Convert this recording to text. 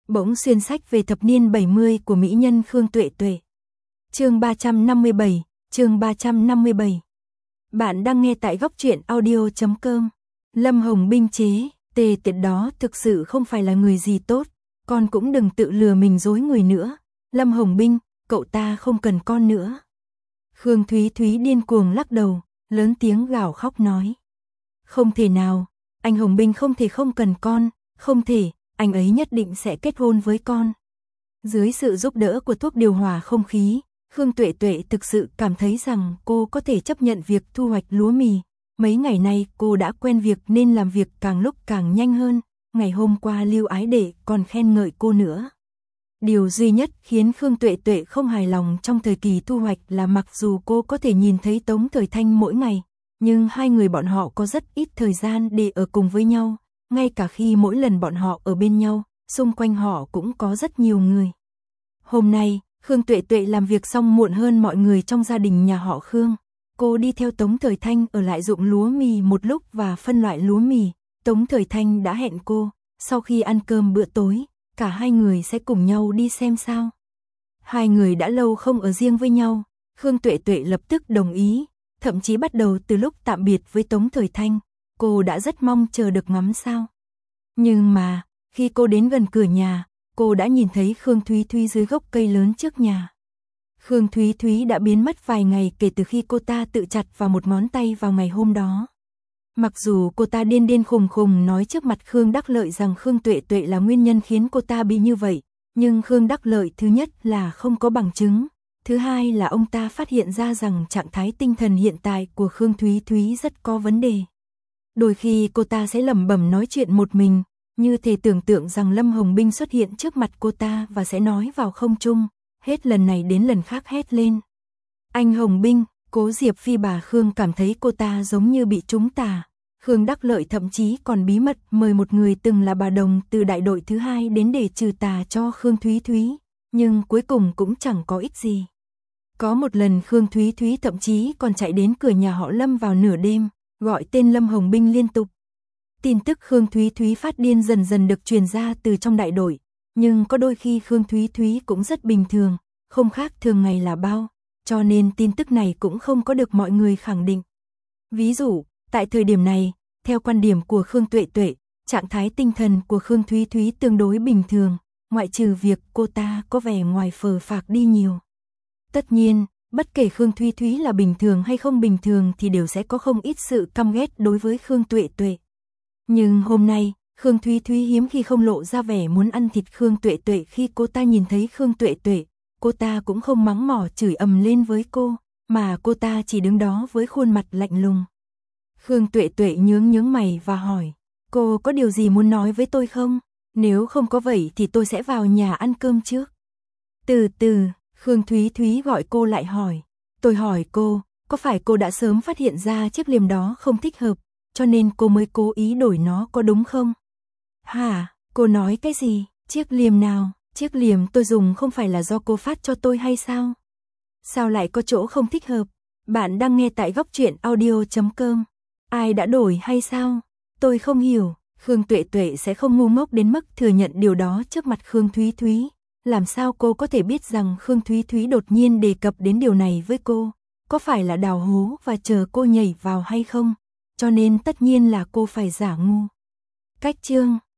Bỗng xuyên sách về thập niên 70 của mỹ nhân Khương Tuệ Tuệ. Chương 357. Bạn đang nghe tại góc truyện audio.com. Lâm Hồng Binh chế, tề tiệt đó thực sự không phải là người gì tốt, con cũng đừng tự lừa mình dối người nữa. Lâm Hồng Binh, cậu ta không cần con nữa. Khương Thúy Thúy điên cuồng lắc đầu, lớn tiếng gào khóc nói. Không thể nào, anh Hồng Binh không thể không cần con, không thể, anh ấy nhất định sẽ kết hôn với con. Dưới sự giúp đỡ của thuốc điều hòa không khí, Khương Tuệ Tuệ thực sự cảm thấy rằng cô có thể chấp nhận việc thu hoạch lúa mì. Mấy ngày nay cô đã quen việc nên làm việc càng lúc càng nhanh hơn. Ngày hôm qua Lưu Ái Đệ còn khen ngợi cô nữa. Điều duy nhất khiến Khương Tuệ Tuệ không hài lòng trong thời kỳ thu hoạch là mặc dù cô có thể nhìn thấy Tống Thời Thanh mỗi ngày, nhưng hai người bọn họ có rất ít thời gian để ở cùng với nhau. Ngay cả khi mỗi lần bọn họ ở bên nhau, xung quanh họ cũng có rất nhiều người. Hôm nay, Khương Tuệ Tuệ làm việc xong muộn hơn mọi người trong gia đình nhà họ Khương. Cô đi theo Tống Thời Thanh ở lại ruộng lúa mì một lúc và phân loại lúa mì. Tống Thời Thanh đã hẹn cô, sau khi ăn cơm bữa tối, cả hai người sẽ cùng nhau đi xem sao. Hai người đã lâu không ở riêng với nhau, Khương Tuệ Tuệ lập tức đồng ý, thậm chí bắt đầu từ lúc tạm biệt với Tống Thời Thanh, cô đã rất mong chờ được ngắm sao. Nhưng mà, khi cô đến gần cửa nhà, cô đã nhìn thấy Khương Thúy Thúy dưới gốc cây lớn trước nhà. Khương Thúy Thúy đã biến mất vài ngày kể từ khi cô ta tự chặt vào một ngón tay vào ngày hôm đó. Mặc dù cô ta điên điên khùng khùng nói trước mặt Khương Đắc Lợi rằng Khương Tuệ Tuệ là nguyên nhân khiến cô ta bị như vậy, nhưng Khương Đắc Lợi thứ nhất là không có bằng chứng, thứ hai là ông ta phát hiện ra rằng trạng thái tinh thần hiện tại của Khương Thúy Thúy rất có vấn đề. Đôi khi cô ta sẽ lẩm bẩm nói chuyện một mình, như thể tưởng tượng rằng Lâm Hồng Binh xuất hiện trước mặt cô ta và sẽ nói vào không trung, hết lần này đến lần khác hét lên. Anh Hồng Binh, Cố Diệp Phi bà Khương cảm thấy cô ta giống như bị trúng tà. Khương Đắc Lợi thậm chí còn bí mật mời một người từng là bà đồng từ đại đội thứ 2 đến để trừ tà cho Khương Thúy Thúy, nhưng cuối cùng cũng chẳng có ích gì. Có một lần Khương Thúy Thúy thậm chí còn chạy đến cửa nhà họ Lâm vào nửa đêm, gọi tên Lâm Hồng Binh liên tục. Tin tức Khương Thúy Thúy phát điên dần dần được truyền ra từ trong đại đội, nhưng có đôi khi Khương Thúy Thúy cũng rất bình thường, không khác thường ngày là bao, cho nên tin tức này cũng không có được mọi người khẳng định. Ví dụ, tại thời điểm này, theo quan điểm của Khương Tuệ Tuệ, trạng thái tinh thần của Khương Thúy Thúy tương đối bình thường, ngoại trừ việc cô ta có vẻ ngoài phờ phạc đi nhiều. Tất nhiên, bất kể Khương Thúy Thúy là bình thường hay không bình thường thì đều sẽ có không ít sự căm ghét đối với Khương Tuệ Tuệ. Nhưng hôm nay, Khương Thúy Thúy hiếm khi không lộ ra vẻ muốn ăn thịt Khương Tuệ Tuệ. Khi cô ta nhìn thấy Khương Tuệ Tuệ, cô ta cũng không mắng mỏ chửi ầm lên với cô, mà cô ta chỉ đứng đó với khuôn mặt lạnh lùng. Khương Tuệ Tuệ nhướng mày và hỏi, cô có điều gì muốn nói với tôi không? Nếu không có vậy thì tôi sẽ vào nhà ăn cơm trước. Từ từ, Khương Thúy Thúy gọi cô lại hỏi, tôi hỏi cô, có phải cô đã sớm phát hiện ra chiếc liềm đó không thích hợp, cho nên cô mới cố ý đổi nó có đúng không? Hả, cô nói cái gì? Chiếc liềm nào? Chiếc liềm tôi dùng không phải là do cô phát cho tôi hay sao? Sao lại có chỗ không thích hợp? Bạn đang nghe tại góc truyện audio.com. Ai đã đổi hay sao? Tôi không hiểu. Khương Tuệ Tuệ sẽ không ngu ngốc đến mức thừa nhận điều đó trước mặt Khương Thúy Thúy. Làm sao cô có thể biết rằng Khương Thúy Thúy đột nhiên đề cập đến điều này với cô? Có phải là đào hố và chờ cô nhảy vào hay không? Cho nên tất nhiên là cô phải giả ngu. Cách chương